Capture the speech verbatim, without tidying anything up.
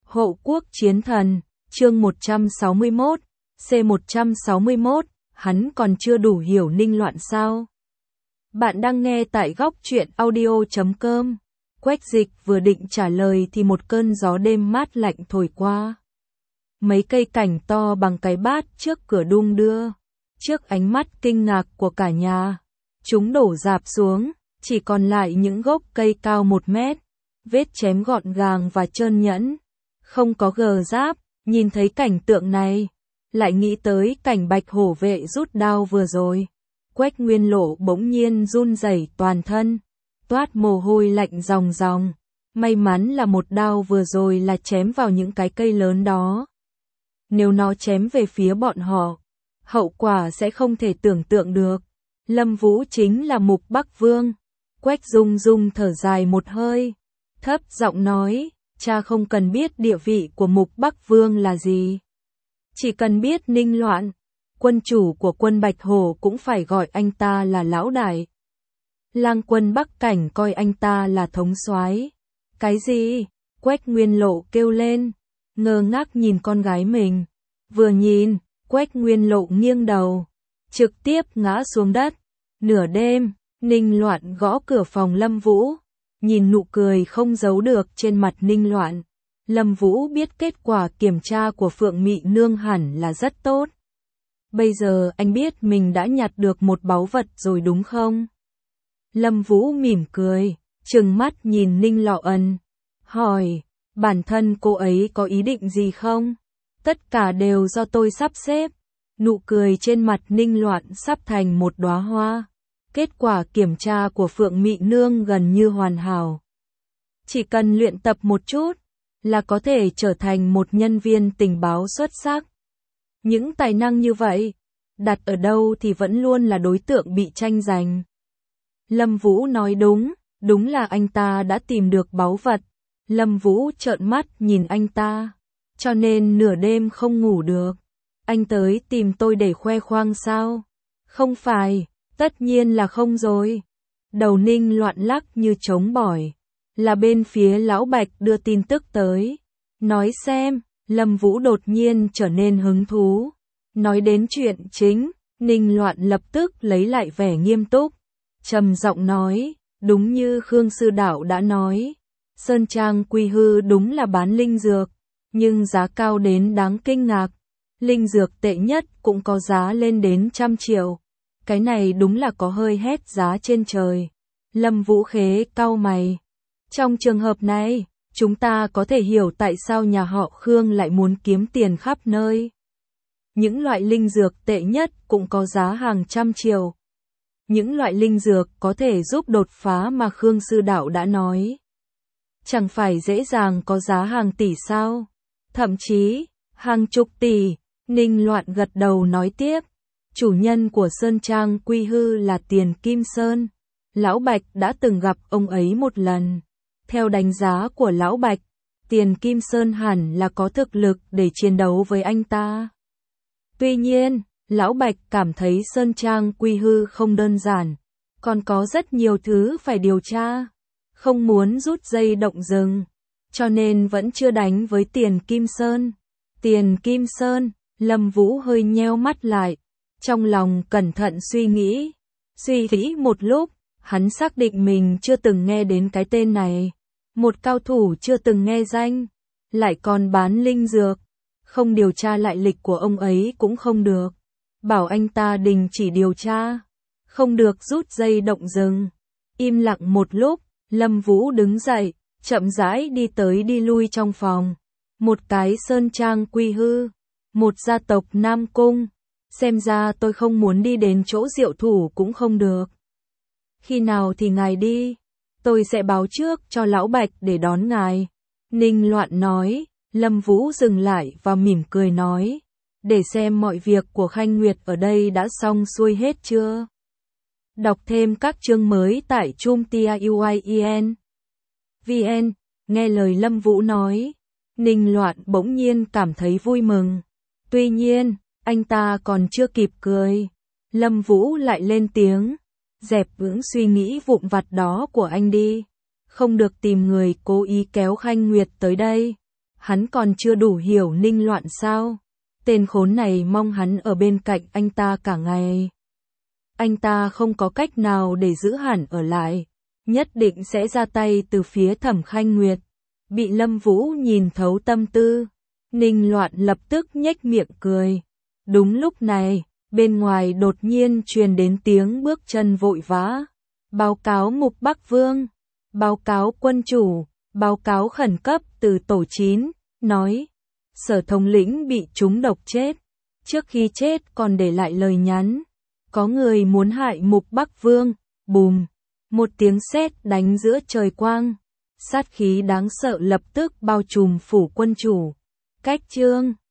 Hộ quốc chiến thần, chương một trăm sáu mươi mốt, C một trăm sáu mươi mốt, hắn còn chưa đủ hiểu Ninh Loạn sao? Bạn đang nghe tại góc truyện audio chấm com. Quách Dịch vừa định trả lời thì một cơn gió đêm mát lạnh thổi qua. Mấy cây cảnh to bằng cái bát trước cửa đung đưa. Trước ánh mắt kinh ngạc của cả nhà, chúng đổ rạp xuống, chỉ còn lại những gốc cây cao một mét. Vết chém gọn gàng và trơn nhẵn, không có gờ giáp. Nhìn thấy cảnh tượng này, lại nghĩ tới cảnh Bạch Hổ vệ rút đao vừa rồi. Quách Nguyên Lộ bỗng nhiên run rẩy toàn thân, toát mồ hôi lạnh ròng ròng. May mắn là một đao vừa rồi là chém vào những cái cây lớn đó. Nếu nó chém về phía bọn họ, hậu quả sẽ không thể tưởng tượng được. Lâm Vũ chính là Mục Bắc Vương. Quách Dung Dung thở dài một hơi, thấp giọng nói, cha không cần biết địa vị của Mục Bắc Vương là gì. Chỉ cần biết Ninh Loạn, quân chủ của quân Bạch Hổ cũng phải gọi anh ta là lão đại. Lang quân Bắc Cảnh coi anh ta là thống soái. Cái gì? Quách Nguyên Lộ kêu lên, ngơ ngác nhìn con gái mình. Vừa nhìn, Quách Nguyên Lộ nghiêng đầu, trực tiếp ngã xuống đất. Nửa đêm, Ninh Loạn gõ cửa phòng Lâm Vũ. Nhìn nụ cười không giấu được trên mặt Ninh Loạn, Lâm Vũ biết kết quả kiểm tra của Phượng Mị Nương hẳn là rất tốt. Bây giờ anh biết mình đã nhặt được một báu vật rồi đúng không? Lâm Vũ mỉm cười, trừng mắt nhìn Ninh Loạn, hỏi, bản thân cô ấy có ý định gì không? Tất cả đều do tôi sắp xếp. Nụ cười trên mặt Ninh Loạn sắp thành một đóa hoa. Kết quả kiểm tra của Phượng Mị Nương gần như hoàn hảo. Chỉ cần luyện tập một chút, là có thể trở thành một nhân viên tình báo xuất sắc. Những tài năng như vậy, đặt ở đâu thì vẫn luôn là đối tượng bị tranh giành. Lâm Vũ nói đúng, đúng là anh ta đã tìm được báu vật. Lâm Vũ trợn mắt nhìn anh ta, cho nên nửa đêm không ngủ được. Anh tới tìm tôi để khoe khoang sao? Không phải. Tất nhiên là không rồi. Đầu Ninh Loạn lắc như trống bỏi. Là bên phía lão Bạch đưa tin tức tới. Nói xem, Lâm Vũ đột nhiên trở nên hứng thú. Nói đến chuyện chính, Ninh Loạn lập tức lấy lại vẻ nghiêm túc. Trầm giọng nói, đúng như Khương Sư Đạo đã nói. Sơn Trang Quy Hư đúng là bán linh dược, nhưng giá cao đến đáng kinh ngạc. Linh dược tệ nhất cũng có giá lên đến trăm triệu. Cái này đúng là có hơi hét giá trên trời. Lâm Vũ khế cau mày. Trong trường hợp này, chúng ta có thể hiểu tại sao nhà họ Khương lại muốn kiếm tiền khắp nơi. Những loại linh dược tệ nhất cũng có giá hàng trăm triệu. Những loại linh dược có thể giúp đột phá mà Khương Sư Đạo đã nói. Chẳng phải dễ dàng có giá hàng tỷ sao? Thậm chí, hàng chục tỷ. Ninh Loạn gật đầu nói tiếp. Chủ nhân của Sơn Trang Quy Hư là Tiền Kim Sơn. Lão Bạch đã từng gặp ông ấy một lần. Theo đánh giá của Lão Bạch, Tiền Kim Sơn hẳn là có thực lực để chiến đấu với anh ta. Tuy nhiên, Lão Bạch cảm thấy Sơn Trang Quy Hư không đơn giản, còn có rất nhiều thứ phải điều tra. Không muốn rút dây động rừng, cho nên vẫn chưa đánh với Tiền Kim Sơn. Tiền Kim Sơn, Lâm Vũ hơi nheo mắt lại. Trong lòng cẩn thận suy nghĩ, suy nghĩ một lúc, hắn xác định mình chưa từng nghe đến cái tên này. Một cao thủ chưa từng nghe danh, lại còn bán linh dược. Không điều tra lại lịch của ông ấy cũng không được. Bảo anh ta đình chỉ điều tra, không được rút dây động rừng. Im lặng một lúc, Lâm Vũ đứng dậy, chậm rãi đi tới đi lui trong phòng. Một cái Sơn Trang Quy Hư, một gia tộc Nam Cung. Xem ra tôi không muốn đi đến chỗ diệu thủ cũng không được. Khi nào thì ngài đi, tôi sẽ báo trước cho Lão Bạch để đón ngài. Ninh Loạn nói. Lâm Vũ dừng lại và mỉm cười nói, để xem mọi việc của Khanh Nguyệt ở đây đã xong xuôi hết chưa. Đọc thêm các chương mới tại chumtiauen. vn. Nghe lời Lâm Vũ nói, Ninh Loạn bỗng nhiên cảm thấy vui mừng. Tuy nhiên, anh ta còn chưa kịp cười, Lâm Vũ lại lên tiếng, dẹp những suy nghĩ vụn vặt đó của anh đi. Không được tìm người cố ý kéo Khanh Nguyệt tới đây. hắn còn chưa đủ hiểu Ninh Loạn sao? Tên khốn này mong hắn ở bên cạnh anh ta cả ngày. Anh ta không có cách nào để giữ hẳn ở lại, nhất định sẽ ra tay từ phía Thẩm Khanh Nguyệt. Bị Lâm Vũ nhìn thấu tâm tư, Ninh Loạn lập tức nhếch miệng cười. Đúng lúc này, bên ngoài đột nhiên truyền đến tiếng bước chân vội vã. Báo cáo Mục Bắc Vương, báo cáo quân chủ, báo cáo khẩn cấp từ tổ chín, nói Sở thống lĩnh bị trúng độc chết. Trước khi chết còn để lại lời nhắn. Có người muốn hại Mục Bắc Vương. Bùm, một tiếng sét đánh giữa trời quang. Sát khí đáng sợ lập tức bao trùm phủ quân chủ. Cách chương